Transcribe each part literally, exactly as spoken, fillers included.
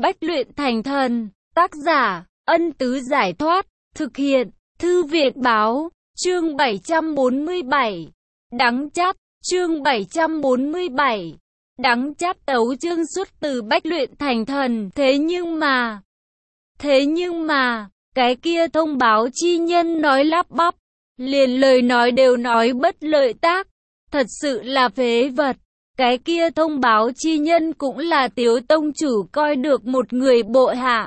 Bách luyện thành thần, tác giả, Ân Tứ Giải Thoát, thực hiện, Thư Việt Báo, chương bảy trăm bốn mươi bảy, đắng chát, chương bảy trăm bốn mươi bảy, đắng chát tấu chương xuất từ Bách luyện thành thần, thế nhưng mà, thế nhưng mà, cái kia thông báo chi nhân nói lắp bắp, liền lời nói đều nói bất lợi tác, thật sự là phế vật. Cái kia thông báo chi nhân cũng là Tiếu tông chủ coi được một người bộ hạ.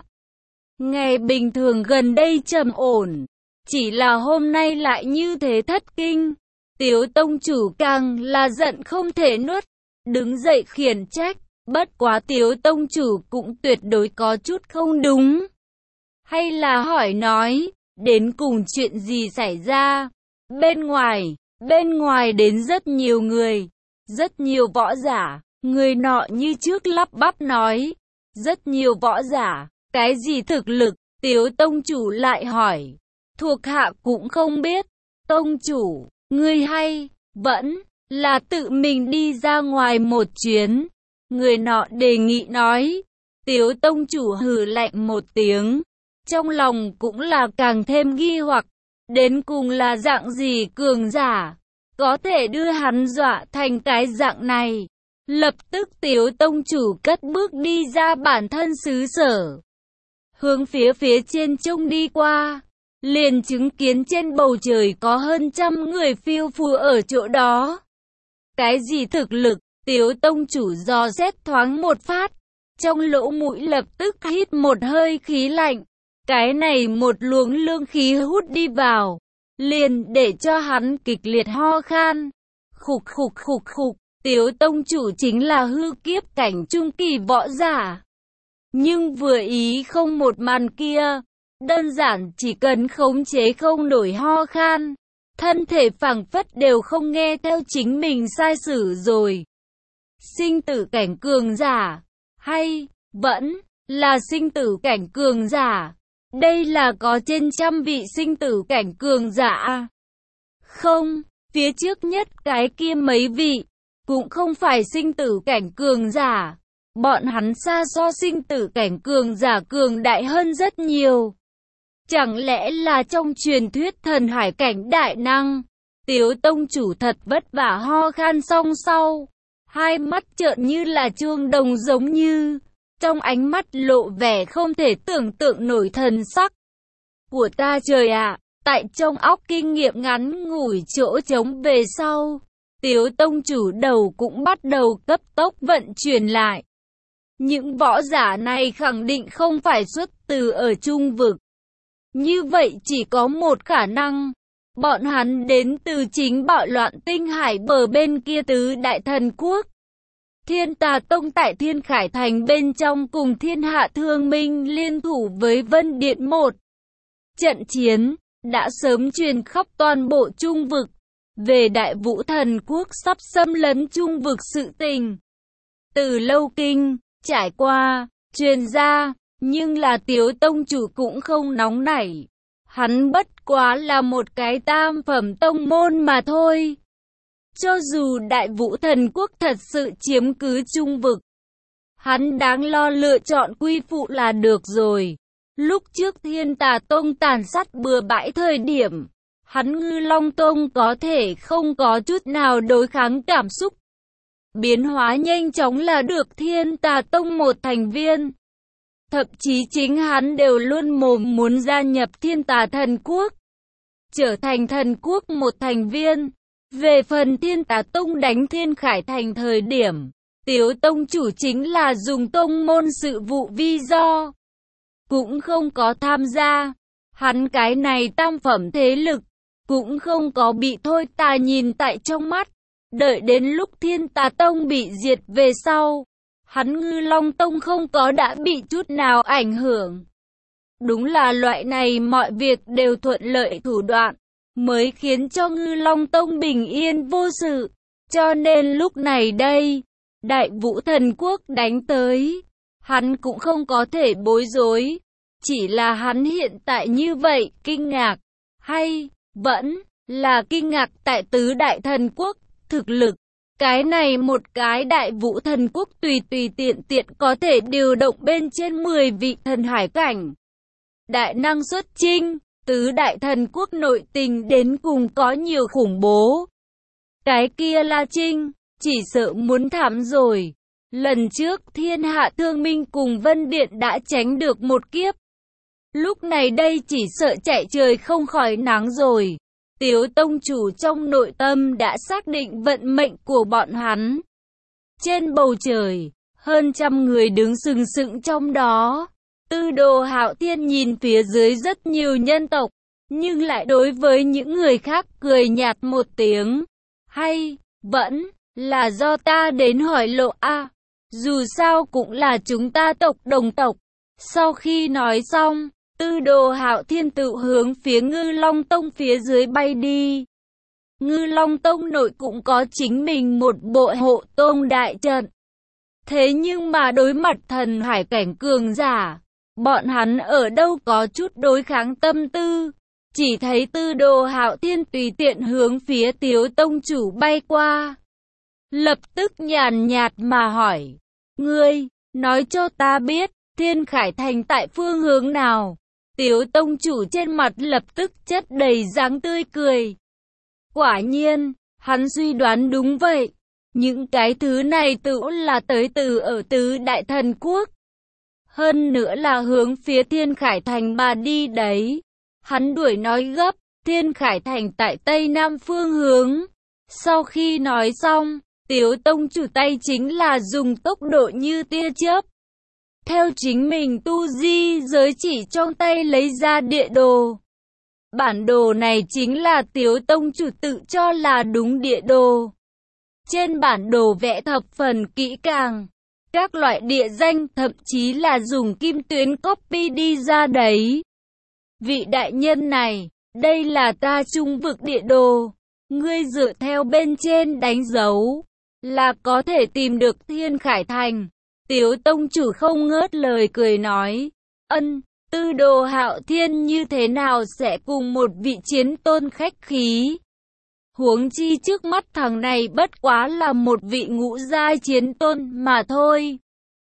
Ngày bình thường gần đây trầm ổn, chỉ là hôm nay lại như thế thất kinh. Tiếu tông chủ càng là giận không thể nuốt, đứng dậy khiển trách, bất quá Tiếu tông chủ cũng tuyệt đối có chút không đúng. Hay là hỏi nói, đến cùng chuyện gì xảy ra? Bên ngoài, bên ngoài đến rất nhiều người. Rất nhiều võ giả, người nọ như trước lắp bắp nói. Rất nhiều võ giả, cái gì thực lực, Tiếu tông chủ lại hỏi. Thuộc hạ cũng không biết. Tông chủ, ngươi hay, vẫn, là tự mình đi ra ngoài một chuyến. Người nọ đề nghị nói. Tiếu tông chủ hừ lạnh một tiếng. Trong lòng cũng là càng thêm nghi hoặc. Đến cùng là dạng gì cường giả? Có thể đưa hắn dọa thành cái dạng này. Lập tức Tiếu tông chủ cất bước đi ra bản thân xứ sở. Hướng phía phía trên trông đi qua. Liền chứng kiến trên bầu trời có hơn trăm người phiêu phù ở chỗ đó. Cái gì thực lực? Tiếu tông chủ dò xét thoáng một phát. Trong lỗ mũi lập tức hít một hơi khí lạnh. Cái này một luồng lương khí hút đi vào. Liền để cho hắn kịch liệt ho khan. Khục khục khục khục, Tiếu tông chủ chính là hư kiếp cảnh trung kỳ võ giả. Nhưng vừa ý không một màn kia, đơn giản chỉ cần khống chế không nổi ho khan, thân thể phảng phất đều không nghe theo chính mình sai sử rồi. Sinh tử cảnh cường giả, hay vẫn là sinh tử cảnh cường giả? Đây là có trên trăm vị sinh tử cảnh cường giả. Không, phía trước nhất cái kia mấy vị, cũng không phải sinh tử cảnh cường giả. Bọn hắn xa so sinh tử cảnh cường giả cường đại hơn rất nhiều. Chẳng lẽ là trong truyền thuyết thần hải cảnh đại năng? Tiếu tông chủ thật vất vả ho khan xong sau. Hai mắt trợn như là chuông đồng giống như. Trong ánh mắt lộ vẻ không thể tưởng tượng nổi thần sắc. Của ta trời ạ, à, tại trong óc kinh nghiệm ngắn ngủi chỗ trống về sau, Tiếu tông chủ đầu cũng bắt đầu cấp tốc vận chuyển lại. Những võ giả này khẳng định không phải xuất từ ở Trung vực. Như vậy chỉ có một khả năng, bọn hắn đến từ chính bạo loạn tinh hải bờ bên kia tứ đại thần quốc. Thiên Tà Tông tại Thiên Khải Thành bên trong cùng Thiên Hạ Thương Minh liên thủ với Vân Điện một. Trận chiến đã sớm truyền khắp toàn bộ Trung vực về Đại Vũ Thần Quốc sắp xâm lấn Trung vực sự tình. Từ lâu kinh, trải qua, truyền ra, nhưng là Tiếu tông chủ cũng không nóng nảy. Hắn bất quá là một cái tam phẩm tông môn mà thôi. Cho dù Đại Vũ Thần Quốc thật sự chiếm cứ Trung vực, hắn đáng lo lựa chọn quy phụ là được rồi. Lúc trước Thiên Tà Tông tàn sát bừa bãi thời điểm, hắn Ngư Long Tông có thể không có chút nào đối kháng cảm xúc. Biến hóa nhanh chóng là được Thiên Tà Tông một thành viên. Thậm chí chính hắn đều luôn mồm muốn gia nhập Thiên Tà Thần Quốc, trở thành thần quốc một thành viên. Về phần Thiên Tà Tông đánh Thiên Khải Thành thời điểm, Tiếu tông chủ chính là dùng tông môn sự vụ vi do, cũng không có tham gia. Hắn cái này tam phẩm thế lực, cũng không có bị thôi tà nhìn tại trong mắt. Đợi đến lúc Thiên Tà Tông bị diệt về sau, hắn Ngư Long Tông không có đã bị chút nào ảnh hưởng. Đúng là loại này mọi việc đều thuận lợi thủ đoạn, mới khiến cho Ngư Long Tông bình yên vô sự. Cho nên lúc này đây, Đại Vũ Thần Quốc đánh tới, hắn cũng không có thể bối rối. Chỉ là hắn hiện tại như vậy, kinh ngạc, hay vẫn là kinh ngạc tại tứ đại thần quốc, thực lực, Cái này một cái đại vũ thần quốc tùy tùy tiện tiện có thể điều động bên trên mười vị thần hải cảnh. Đại năng xuất chinh, tứ đại thần quốc nội tình đến cùng có nhiều khủng bố. Cái kia La Trinh, chỉ sợ muốn thảm rồi. Lần trước thiên hạ thương minh cùng Vân Điện đã tránh được một kiếp. Lúc này đây chỉ sợ chạy trời không khỏi nắng rồi. Tiếu tông chủ trong nội tâm đã xác định vận mệnh của bọn hắn. Trên bầu trời, hơn trăm người đứng sừng sững trong đó. Tư Đồ Hạo Thiên nhìn phía dưới rất nhiều nhân tộc, nhưng lại đối với những người khác cười nhạt một tiếng. Hay, vẫn là do ta đến hỏi lộ a, dù sao cũng là chúng ta tộc đồng tộc. Sau khi nói xong, Tư Đồ Hạo Thiên tự hướng phía Ngư Long Tông phía dưới bay đi. Ngư Long Tông nội cũng có chính mình một bộ hộ tông đại trận. Thế nhưng mà đối mặt thần hải cảnh cường giả, bọn hắn ở đâu có chút đối kháng tâm tư. Chỉ thấy Tư Đồ Hạo Thiên tùy tiện hướng phía Tiếu tông chủ bay qua. Lập tức nhàn nhạt mà hỏi, ngươi, nói cho ta biết, Thiên Khải Thành tại phương hướng nào? Tiếu tông chủ trên mặt lập tức chất đầy dáng tươi cười. Quả nhiên, hắn suy đoán đúng vậy. Những cái thứ này tự là tới từ ở tứ đại thần quốc. Hơn nữa là hướng phía Thiên Khải Thành mà đi đấy. Hắn đuổi nói gấp, Thiên Khải Thành tại tây nam phương hướng. Sau khi nói xong, Tiếu tông chủ tay chính là dùng tốc độ như tia chớp. Theo chính mình tu di giới chỉ trong tay lấy ra địa đồ. Bản đồ này chính là Tiếu tông chủ tự cho là đúng địa đồ. Trên bản đồ vẽ thập phần kỹ càng. Các loại địa danh thậm chí là dùng kim tuyến copy đi ra đấy. Vị đại nhân này, đây là ta trung vực địa đồ. Ngươi dựa theo bên trên đánh dấu, là có thể tìm được Thiên Khải Thành. Tiếu tông chủ không ngớt lời cười nói, ân, Tư Đồ Hạo Thiên như thế nào sẽ cùng một vị chiến tôn khách khí. Huống chi trước mắt thằng này bất quá là một vị ngũ giai chiến tôn mà thôi.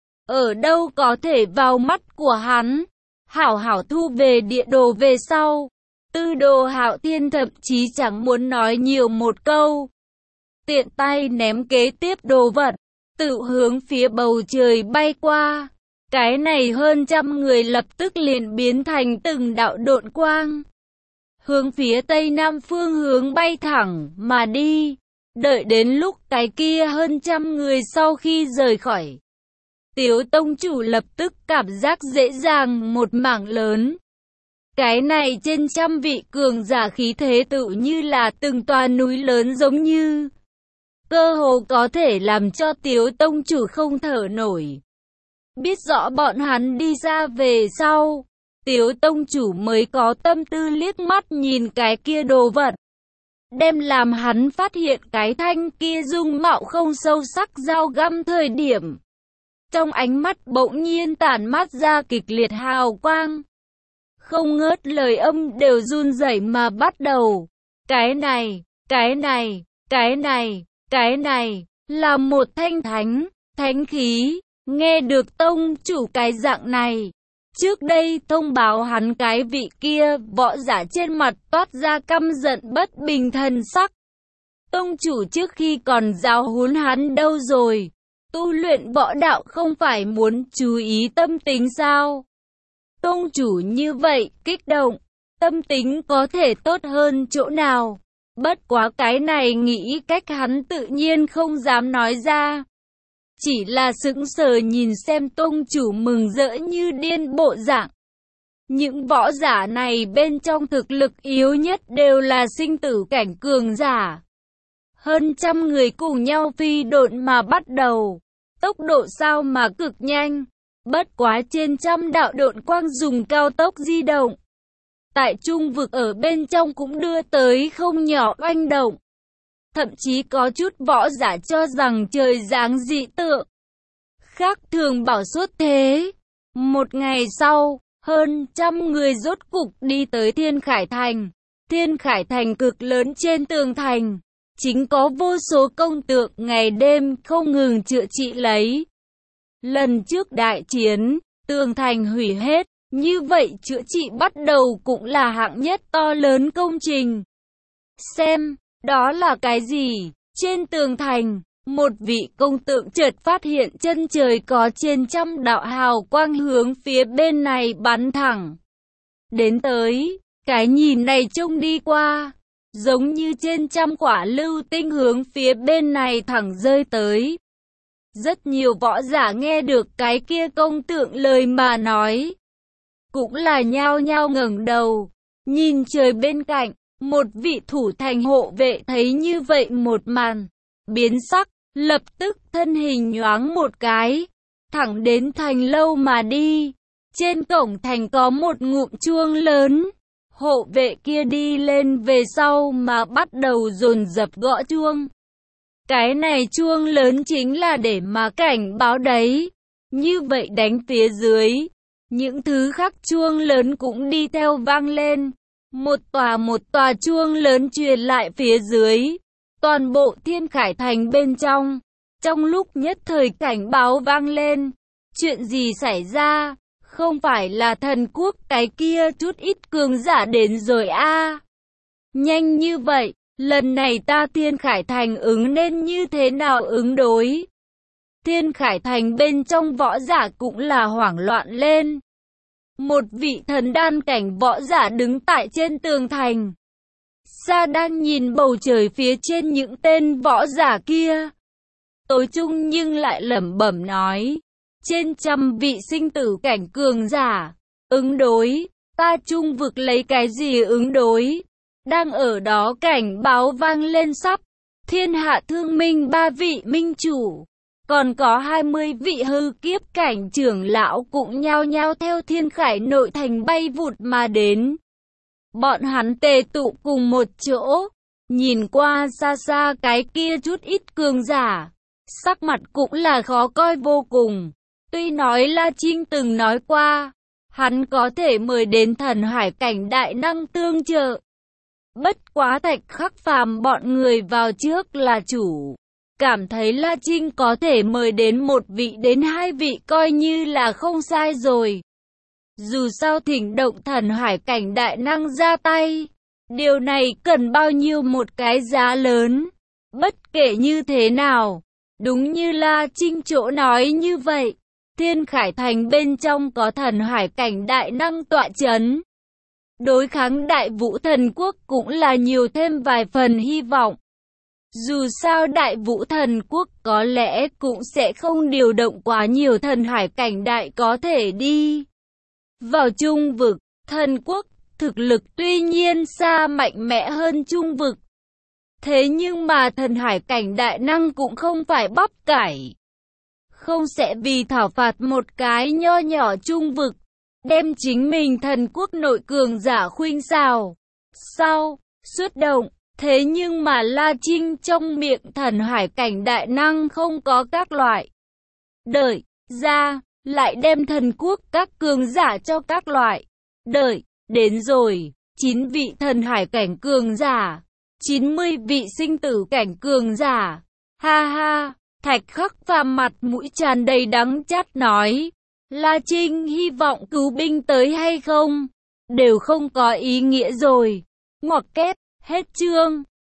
Ở đâu có thể vào mắt của hắn. Hảo hảo thu về địa đồ về sau. Tư Đồ Hạo Thiên thậm chí chẳng muốn nói nhiều một câu. Tiện tay ném kế tiếp đồ vật, tự hướng phía bầu trời bay qua. Cái này hơn trăm người lập tức liền biến thành từng đạo độn quang. Hướng phía tây nam phương hướng bay thẳng mà đi. Đợi đến lúc cái kia hơn trăm người sau khi rời khỏi. Tiếu tông chủ lập tức cảm giác dễ dàng một mảng lớn. Cái này trên trăm vị cường giả khí thế tự như là từng tòa núi lớn giống như. Cơ hồ có thể làm cho Tiếu tông chủ không thở nổi. Biết rõ bọn hắn đi ra về sau. Tiếu tông chủ mới có tâm tư liếc mắt nhìn cái kia đồ vật. Đem làm hắn phát hiện cái thanh kia dung mạo không sâu sắc dao găm thời điểm. Trong ánh mắt bỗng nhiên tản mát ra kịch liệt hào quang. Không ngớt lời âm đều run rẩy mà bắt đầu. Cái này, cái này, cái này, cái này, là một thanh thánh, thánh khí. Nghe được tông chủ cái dạng này. Trước đây thông báo hắn cái vị kia, võ giả trên mặt toát ra căm giận bất bình thần sắc. Tông chủ trước khi còn giáo huấn hắn đâu rồi? Tu luyện võ đạo không phải muốn chú ý tâm tính sao? Tông chủ như vậy, kích động, tâm tính có thể tốt hơn chỗ nào? Bất quá cái này nghĩ cách hắn tự nhiên không dám nói ra. Chỉ là sững sờ nhìn xem tông chủ mừng rỡ như điên bộ dạng. Những võ giả này bên trong thực lực yếu nhất đều là sinh tử cảnh cường giả. Hơn trăm người cùng nhau phi độn mà bắt đầu. Tốc độ sao mà cực nhanh. Bất quá trên trăm đạo độn quang dùng cao tốc di động. Tại trung vực ở bên trong cũng đưa tới không nhỏ oanh động. Thậm chí có chút võ giả cho rằng trời giáng dị tượng. Khác thường bảo xuất thế. Một ngày sau, hơn trăm người rốt cục đi tới Thiên Khải Thành. Thiên Khải Thành cực lớn trên tường thành. chính có vô số công tượng ngày đêm không ngừng chữa trị lấy. Lần trước đại chiến, tường thành hủy hết, như vậy chữa trị bắt đầu cũng là hạng nhất to lớn công trình. Xem, đó là cái gì? Trên tường thành, một vị công tượng chợt phát hiện chân trời có trên trăm đạo hào quang hướng phía bên này bắn thẳng đến tới. Cái nhìn này trông đi qua, giống như trên trăm quả lưu tinh hướng phía bên này thẳng rơi tới. Rất nhiều võ giả nghe được cái kia công tượng lời mà nói, cũng là nhao nhao ngẩng đầu, nhìn trời bên cạnh. Một vị thủ thành hộ vệ thấy như vậy một màn, biến sắc, lập tức thân hình nhoáng một cái, thẳng đến thành lâu mà đi. Trên cổng thành có một ngụm chuông lớn, hộ vệ kia đi lên về sau mà bắt đầu dồn dập gõ chuông. Cái này chuông lớn chính là để mà cảnh báo đấy. Như vậy đánh phía dưới, những thứ khác chuông lớn cũng đi theo vang lên. Một tòa một tòa chuông lớn truyền lại phía dưới, toàn bộ Thiên Khải Thành bên trong. Trong lúc nhất thời cảnh báo vang lên, chuyện gì xảy ra? Không phải là thần quốc cái kia chút ít cường giả đến rồi a? À? Nhanh như vậy, lần này ta Thiên Khải Thành ứng nên như thế nào ứng đối? Thiên Khải Thành bên trong võ giả cũng là hoảng loạn lên. Một vị thần đan cảnh võ giả đứng tại trên tường thành, xa đang nhìn bầu trời phía trên những tên võ giả kia. Tối trung nhưng lại lẩm bẩm nói, trên trăm vị sinh tử cảnh cường giả, ứng đối, ta trung vực lấy cái gì ứng đối? Đang ở đó cảnh báo vang lên sắp, thiên hạ thương minh ba vị minh chủ. Còn có hai mươi vị hư kiếp cảnh trưởng lão cũng nhao nhao theo Thiên Khải nội thành bay vụt mà đến. Bọn hắn tề tụ cùng một chỗ, nhìn qua xa xa cái kia chút ít cường giả, sắc mặt cũng là khó coi vô cùng. Tuy nói La Trinh từng nói qua, hắn có thể mời đến thần hải cảnh đại năng tương trợ. Bất quá Thạch Khắc Phàm bọn người vào trước là chủ. Cảm thấy La Trinh có thể mời đến một vị đến hai vị coi như là không sai rồi. Dù sao thỉnh động thần hải cảnh đại năng ra tay, điều này cần bao nhiêu một cái giá lớn. Bất kể như thế nào, đúng như La Trinh chỗ nói như vậy, Thiên Khải Thành bên trong có thần hải cảnh đại năng tọa chấn. Đối kháng Đại Vũ Thần Quốc cũng là nhiều thêm vài phần hy vọng. Dù sao Đại Vũ Thần Quốc có lẽ cũng sẽ không điều động quá nhiều thần hải cảnh đại có thể đi vào trung vực. Thần quốc thực lực tuy nhiên xa mạnh mẽ hơn trung vực, thế nhưng mà thần hải cảnh đại năng cũng không phải bắp cải, không sẽ vì thảo phạt một cái nho nhỏ trung vực, đem chính mình thần quốc nội cường giả khuynh xào. Sau, xuất động. Thế nhưng mà La Trinh trong miệng thần hải cảnh đại năng không có các loại. Đợi, ra, lại đem thần quốc các cường giả cho các loại. Đợi, đến rồi, chín vị thần hải cảnh cường giả, chín mươi vị sinh tử cảnh cường giả. Ha ha, Thạch Khắc Phàm mặt mũi tràn đầy đắng chát nói, La Trinh hy vọng cứu binh tới hay không, đều không có ý nghĩa rồi. Ngoặc kép. Hết chương.